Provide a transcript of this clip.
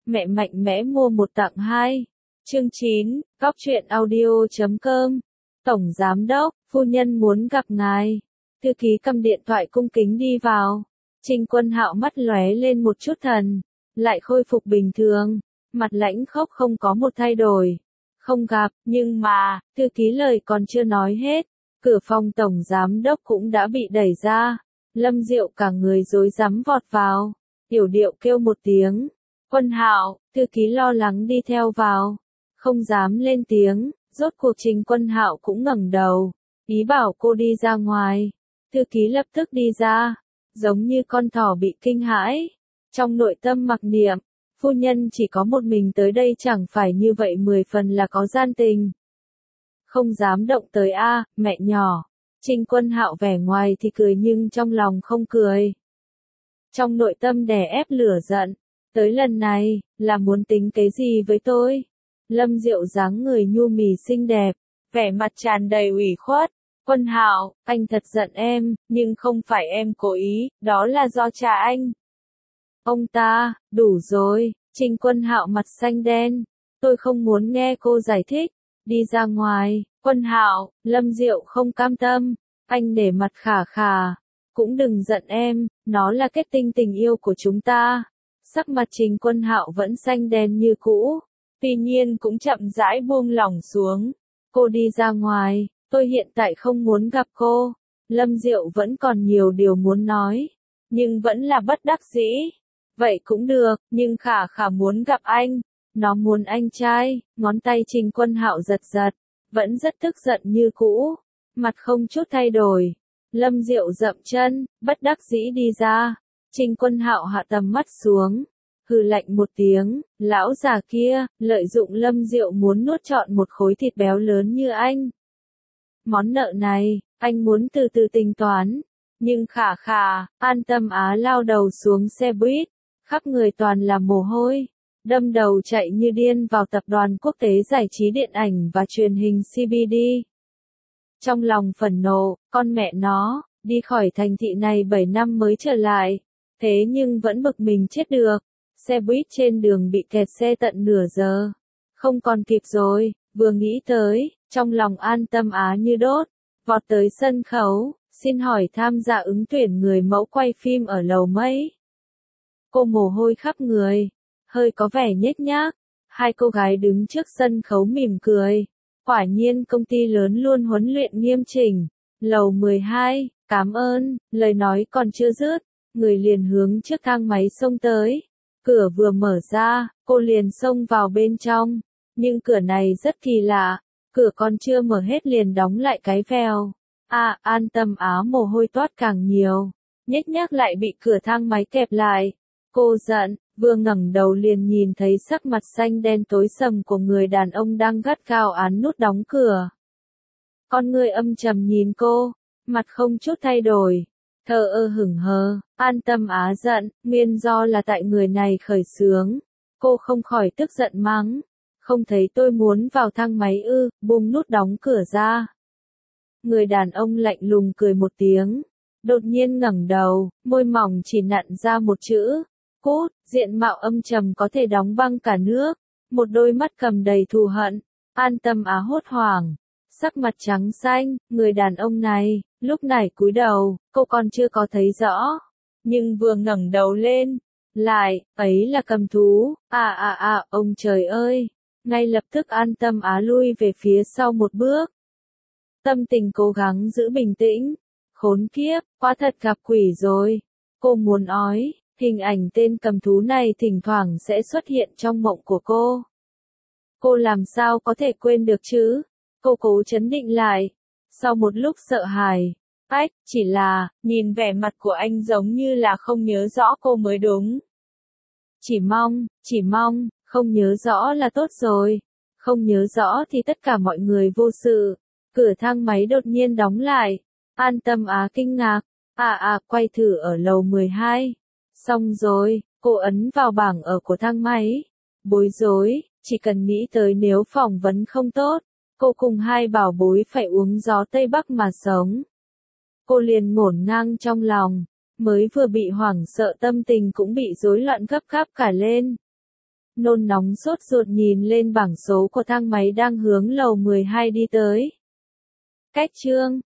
mẹ mạnh mẽ mua một tặng hai. Chương 9, Góc truyện audio.com. Tổng Giám đốc, phu nhân muốn gặp ngài. Thư ký cầm điện thoại cung kính đi vào. Trình Quân Hạo mắt lóe lên một chút thần, lại khôi phục bình thường, mặt lãnh khốc không có một thay đổi. Không gặp, nhưng mà, thư ký lời còn chưa nói hết, cửa phòng tổng giám đốc cũng đã bị đẩy ra. Lâm Diệu cả người rối rắm vọt vào, yểu điệu kêu một tiếng. Quân Hạo, thư ký lo lắng đi theo vào, không dám lên tiếng, rốt cuộc Trình Quân Hạo cũng ngẩng đầu, ý bảo cô đi ra ngoài. Thư ký lập tức đi ra, giống như con thỏ bị kinh hãi, trong nội tâm mặc niệm, phu nhân chỉ có một mình tới đây chẳng phải như vậy 10 phần là có gian tình. Không dám động tới a, mẹ nhỏ. Trình Quân Hạo vẻ ngoài thì cười nhưng trong lòng không cười. Trong nội tâm đè ép lửa giận, tới lần này, là muốn tính cái gì với tôi? Lâm Diệu dáng người nhu mì xinh đẹp, vẻ mặt tràn đầy ủy khuất. Quân Hạo, anh thật giận em, nhưng không phải em cố ý, đó là do cha anh. Ông ta, đủ rồi, Trình Quân Hạo mặt xanh đen. Tôi không muốn nghe cô giải thích, đi ra ngoài. Quân Hạo, Lâm Diệu không cam tâm, anh để mặt khả khả. Cũng đừng giận em, nó là kết tinh tình yêu của chúng ta. Sắc mặt Trình Quân Hạo vẫn xanh đen như cũ, tuy nhiên cũng chậm rãi buông lỏng xuống. Cô đi ra ngoài, tôi hiện tại không muốn gặp cô. Lâm Diệu vẫn còn nhiều điều muốn nói, nhưng vẫn là bất đắc dĩ. Vậy cũng được, nhưng khả khả muốn gặp anh. Nó muốn anh trai. Ngón tay Trình Quân Hạo giật giật, vẫn rất tức giận như cũ, mặt không chút thay đổi. Lâm Diệu dậm chân, bất đắc dĩ đi ra. Trình Quân Hạo hạ tầm mắt xuống, hừ lạnh một tiếng, lão già kia, lợi dụng Lâm Diệu muốn nuốt trọn một khối thịt béo lớn như anh. Món nợ này, anh muốn từ từ tính toán. Nhưng khả khả, an tâm á lao đầu xuống xe buýt, khắp người toàn là mồ hôi, đâm đầu chạy như điên vào tập đoàn quốc tế giải trí điện ảnh và truyền hình CBD. Trong lòng phẫn nộ, con mẹ nó, đi khỏi thành thị này 7 năm mới trở lại, thế nhưng vẫn bực mình chết được. Xe buýt trên đường bị kẹt xe tận nửa giờ. Không còn kịp rồi, vừa nghĩ tới, trong lòng an tâm á như đốt, vọt tới sân khấu, xin hỏi tham gia ứng tuyển người mẫu quay phim ở lầu mấy. Cô mồ hôi khắp người, hơi có vẻ nhếch nhác. Hai cô gái đứng trước sân khấu mỉm cười. Quả nhiên công ty lớn luôn huấn luyện nghiêm chỉnh. Lầu 12, cảm ơn, lời nói còn chưa dứt, người liền hướng trước thang máy xông tới. Cửa vừa mở ra, cô liền xông vào bên trong. Nhưng cửa này rất kỳ lạ, cửa còn chưa mở hết liền đóng lại cái vèo. An tâm á mồ hôi toát càng nhiều, nhếch nhác lại bị cửa thang máy kẹp lại. Cô giận, vừa ngẩng đầu liền nhìn thấy sắc mặt xanh đen tối sầm của người đàn ông đang gắt gao ấn nút đóng cửa. Con người âm trầm nhìn cô, mặt không chút thay đổi, thờ ơ hững hờ. An tâm á giận, nguyên do là tại người này khởi xướng. Cô không khỏi tức giận mắng, không thấy tôi muốn vào thang máy ư? Buông nút đóng cửa ra. Người đàn ông lạnh lùng cười một tiếng, đột nhiên ngẩng đầu, môi mỏng chỉ nặn ra một chữ, cút. Diện mạo âm trầm có thể đóng băng cả nước, một đôi mắt cầm đầy thù hận. An tâm á hốt hoảng, sắc mặt trắng xanh. Người đàn ông này, lúc này cúi đầu, cô còn chưa có thấy rõ, nhưng vừa ngẩng đầu lên, lại, ấy là cầm thú. Ông trời ơi, ngay lập tức an tâm á lui về phía sau một bước. Tâm tình cố gắng giữ bình tĩnh, khốn kiếp, quá thật gặp quỷ rồi. Cô muốn ói, hình ảnh tên cầm thú này thỉnh thoảng sẽ xuất hiện trong mộng của cô. Cô làm sao có thể quên được chứ? Cô cố trấn định lại. Sau một lúc sợ hãi, chỉ là, nhìn vẻ mặt của anh giống như là không nhớ rõ cô mới đúng. Chỉ mong, không nhớ rõ là tốt rồi. Không nhớ rõ thì tất cả mọi người vô sự. Cửa thang máy đột nhiên đóng lại. An tâm á kinh ngạc. Quay thử ở lầu 12. Xong rồi, cô ấn vào bảng ở của thang máy. Bối rối, chỉ cần nghĩ tới nếu phỏng vấn không tốt, cô cùng hai bảo bối phải uống gió Tây Bắc mà sống. Cô liền ngổn ngang trong lòng, mới vừa bị hoảng sợ tâm tình cũng bị rối loạn gấp gáp cả lên. nôn nóng sốt ruột nhìn lên bảng số của thang máy đang hướng lầu 12 đi tới. Cách chương